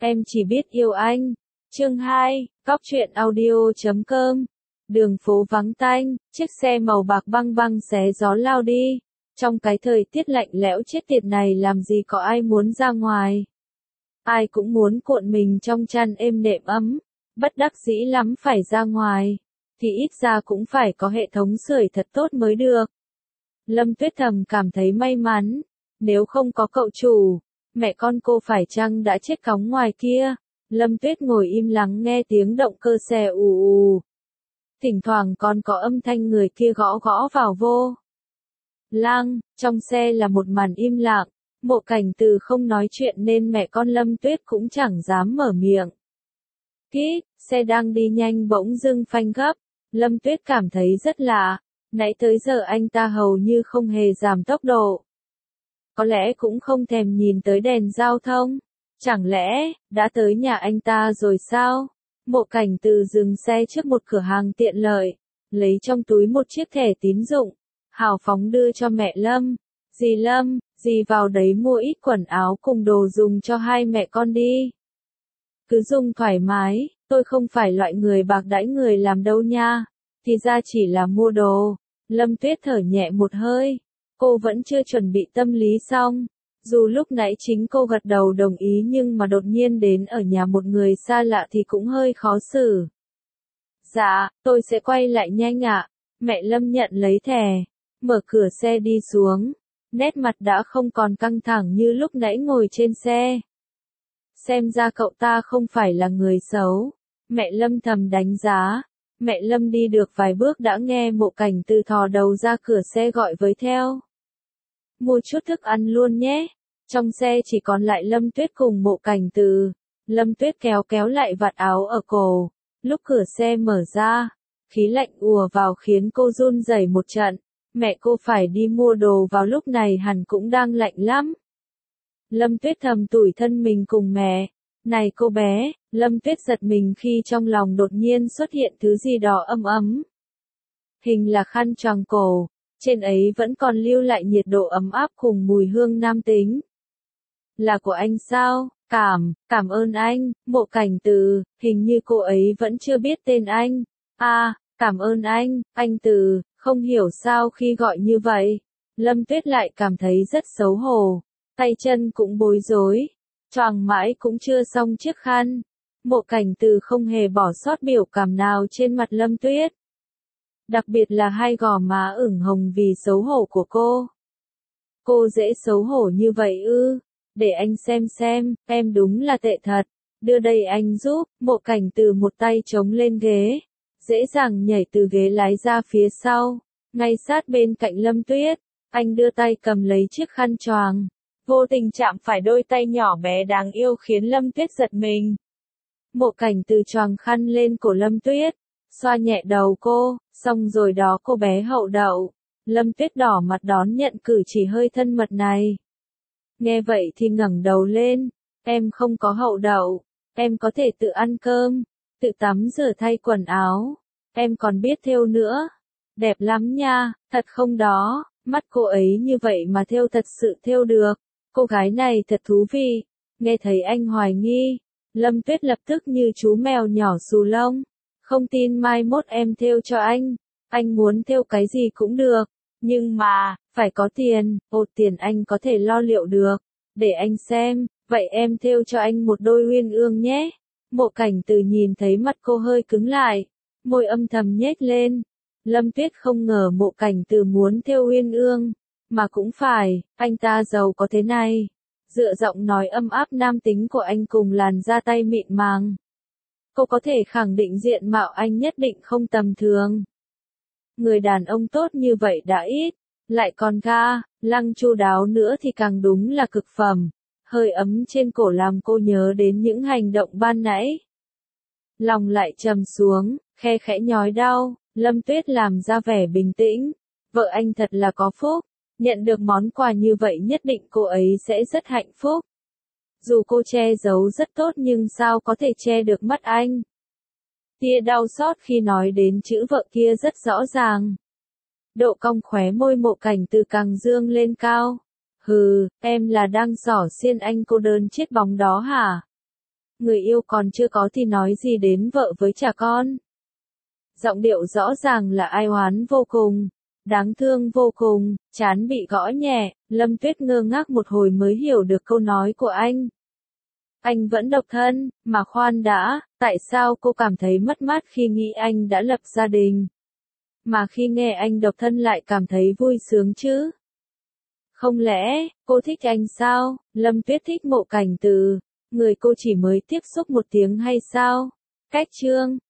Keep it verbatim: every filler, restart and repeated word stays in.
Em chỉ biết yêu anh. Chương hai, Cóc truyện audio chấm com. Đường phố vắng tanh, chiếc xe màu bạc băng băng xé gió lao đi. Trong cái thời tiết lạnh lẽo chết tiệt này làm gì có ai muốn ra ngoài. Ai cũng muốn cuộn mình trong chăn êm nệm ấm, bất đắc dĩ lắm phải ra ngoài, thì ít ra cũng phải có hệ thống sưởi thật tốt mới được. Lâm Tuyết thầm cảm thấy may mắn, nếu không có cậu chủ, mẹ con cô phải chăng đã chết cóng ngoài kia. Lâm Tuyết ngồi im lắng nghe tiếng động cơ xe ù ù. Thỉnh thoảng còn có âm thanh người kia gõ gõ vào vô lăng, trong xe là một màn im lặng, Mộ Cảnh Từ không nói chuyện nên mẹ con Lâm Tuyết cũng chẳng dám mở miệng. Kít, xe đang đi nhanh bỗng dưng phanh gấp, Lâm Tuyết cảm thấy rất lạ, nãy tới giờ anh ta hầu như không hề giảm tốc độ. Có lẽ cũng không thèm nhìn tới đèn giao thông, chẳng lẽ, đã tới nhà anh ta rồi sao? Mộ Cảnh Từ dừng xe trước một cửa hàng tiện lợi, lấy trong túi một chiếc thẻ tín dụng, hào phóng đưa cho mẹ Lâm. Dì Lâm, dì vào đấy mua ít quần áo cùng đồ dùng cho hai mẹ con đi. Cứ dùng thoải mái, tôi không phải loại người bạc đãi người làm đâu nha. Thì ra chỉ là mua đồ. Lâm Tuyết thở nhẹ một hơi. Cô vẫn chưa chuẩn bị tâm lý xong. Dù lúc nãy chính cô gật đầu đồng ý nhưng mà đột nhiên đến ở nhà một người xa lạ thì cũng hơi khó xử. Dạ, tôi sẽ quay lại nhanh ạ. Mẹ Lâm nhận lấy thẻ, mở cửa xe đi xuống. Nét mặt đã không còn căng thẳng như lúc nãy ngồi trên xe. Xem ra cậu ta không phải là người xấu. Mẹ Lâm thầm đánh giá. Mẹ Lâm đi được vài bước đã nghe Mộ Cảnh Từ thò đầu ra cửa xe gọi với theo. Mua chút thức ăn luôn nhé. Trong xe chỉ còn lại Lâm Tuyết cùng Mộ Cảnh Từ. Lâm Tuyết kéo kéo lại vạt áo ở cổ. Lúc cửa xe mở ra, khí lạnh ùa vào khiến cô run rẩy một trận. Mẹ cô phải đi mua đồ vào lúc này hẳn cũng đang lạnh lắm. Lâm Tuyết thầm tủi thân mình cùng mẹ. Này cô bé, Lâm Tuyết giật mình khi trong lòng đột nhiên xuất hiện thứ gì đó ấm ấm. Hình là khăn choàng cổ, trên ấy vẫn còn lưu lại nhiệt độ ấm áp cùng mùi hương nam tính. Là của anh sao? Cảm, cảm ơn anh. Mộ Cảnh Từ, hình như cô ấy vẫn chưa biết tên anh. À, cảm ơn anh, anh Từ, không hiểu sao khi gọi như vậy. Lâm Tuyết lại cảm thấy rất xấu hổ, tay chân cũng bối rối, choàng mãi cũng chưa xong chiếc khăn. Mộ Cảnh Từ không hề bỏ sót biểu cảm nào trên mặt Lâm Tuyết. Đặc biệt là hai gò má ửng hồng vì xấu hổ của cô. Cô dễ xấu hổ như vậy ư? Để anh xem xem, em đúng là tệ thật. Đưa đây anh giúp. Mộ Cảnh Từ một tay chống lên ghế, dễ dàng nhảy từ ghế lái ra phía sau, ngay sát bên cạnh Lâm Tuyết. Anh đưa tay cầm lấy chiếc khăn choàng, vô tình chạm phải đôi tay nhỏ bé đáng yêu khiến Lâm Tuyết giật mình. Mộ Cảnh Từ choàng khăn lên cổ Lâm Tuyết, xoa nhẹ đầu cô, xong rồi đó cô bé hậu đậu. Lâm Tuyết đỏ mặt đón nhận cử chỉ hơi thân mật này. Nghe vậy thì ngẩng đầu lên, em không có hậu đậu, em có thể tự ăn cơm, tự tắm rửa thay quần áo, em còn biết thêu nữa. Đẹp lắm nha, thật không đó, mắt cô ấy như vậy mà thêu thật sự thêu được, cô gái này thật thú vị. Nghe thấy anh hoài nghi, Lâm Tuyết lập tức như chú mèo nhỏ xù lông, không tin mai mốt em thêu cho anh, anh muốn thêu cái gì cũng được, nhưng mà, phải có tiền. Ồ, tiền anh có thể lo liệu được, để anh xem, vậy em thêu cho anh một đôi uyên ương nhé. Mộ Cảnh Từ nhìn thấy mặt cô hơi cứng lại, môi âm thầm nhếch lên. Lâm Tuyết không ngờ Mộ Cảnh Từ muốn thêu uyên ương, mà cũng phải, anh ta giàu có thế này. Dựa giọng nói âm áp nam tính của anh cùng làn da tay mịn màng, cô có thể khẳng định diện mạo anh nhất định không tầm thường. Người đàn ông tốt như vậy đã ít, lại còn ga lăng chu đáo nữa thì càng đúng là cực phẩm. Hơi ấm trên cổ làm cô nhớ đến những hành động ban nãy. Lòng lại trầm xuống, khe khẽ nhói đau. Lâm Tuyết làm ra vẻ bình tĩnh. Vợ anh thật là có phúc, nhận được món quà như vậy nhất định cô ấy sẽ rất hạnh phúc. Dù cô che giấu rất tốt nhưng sao có thể che được mắt anh. Tia đau xót khi nói đến chữ vợ kia rất rõ ràng. Độ cong khóe môi Mộ Cảnh Từ càng dương lên cao. Hừ, em là đang xỏ xiên anh cô đơn chết bóng đó hả? người yêu còn chưa có thì nói gì đến vợ với cha con. Giọng điệu rõ ràng là ai oán vô cùng, đáng thương vô cùng, trán bị gõ nhẹ, Lâm Tuyết ngơ ngác một hồi mới hiểu được câu nói của anh. Anh vẫn độc thân, mà khoan đã, tại sao cô cảm thấy mất mát khi nghĩ anh đã lập gia đình? Mà khi nghe anh độc thân lại cảm thấy vui sướng chứ? Không lẽ, cô thích anh sao? Lâm Tuyết thích Mộ Cảnh Từ, người cô chỉ mới tiếp xúc một tiếng hay sao? Cách chương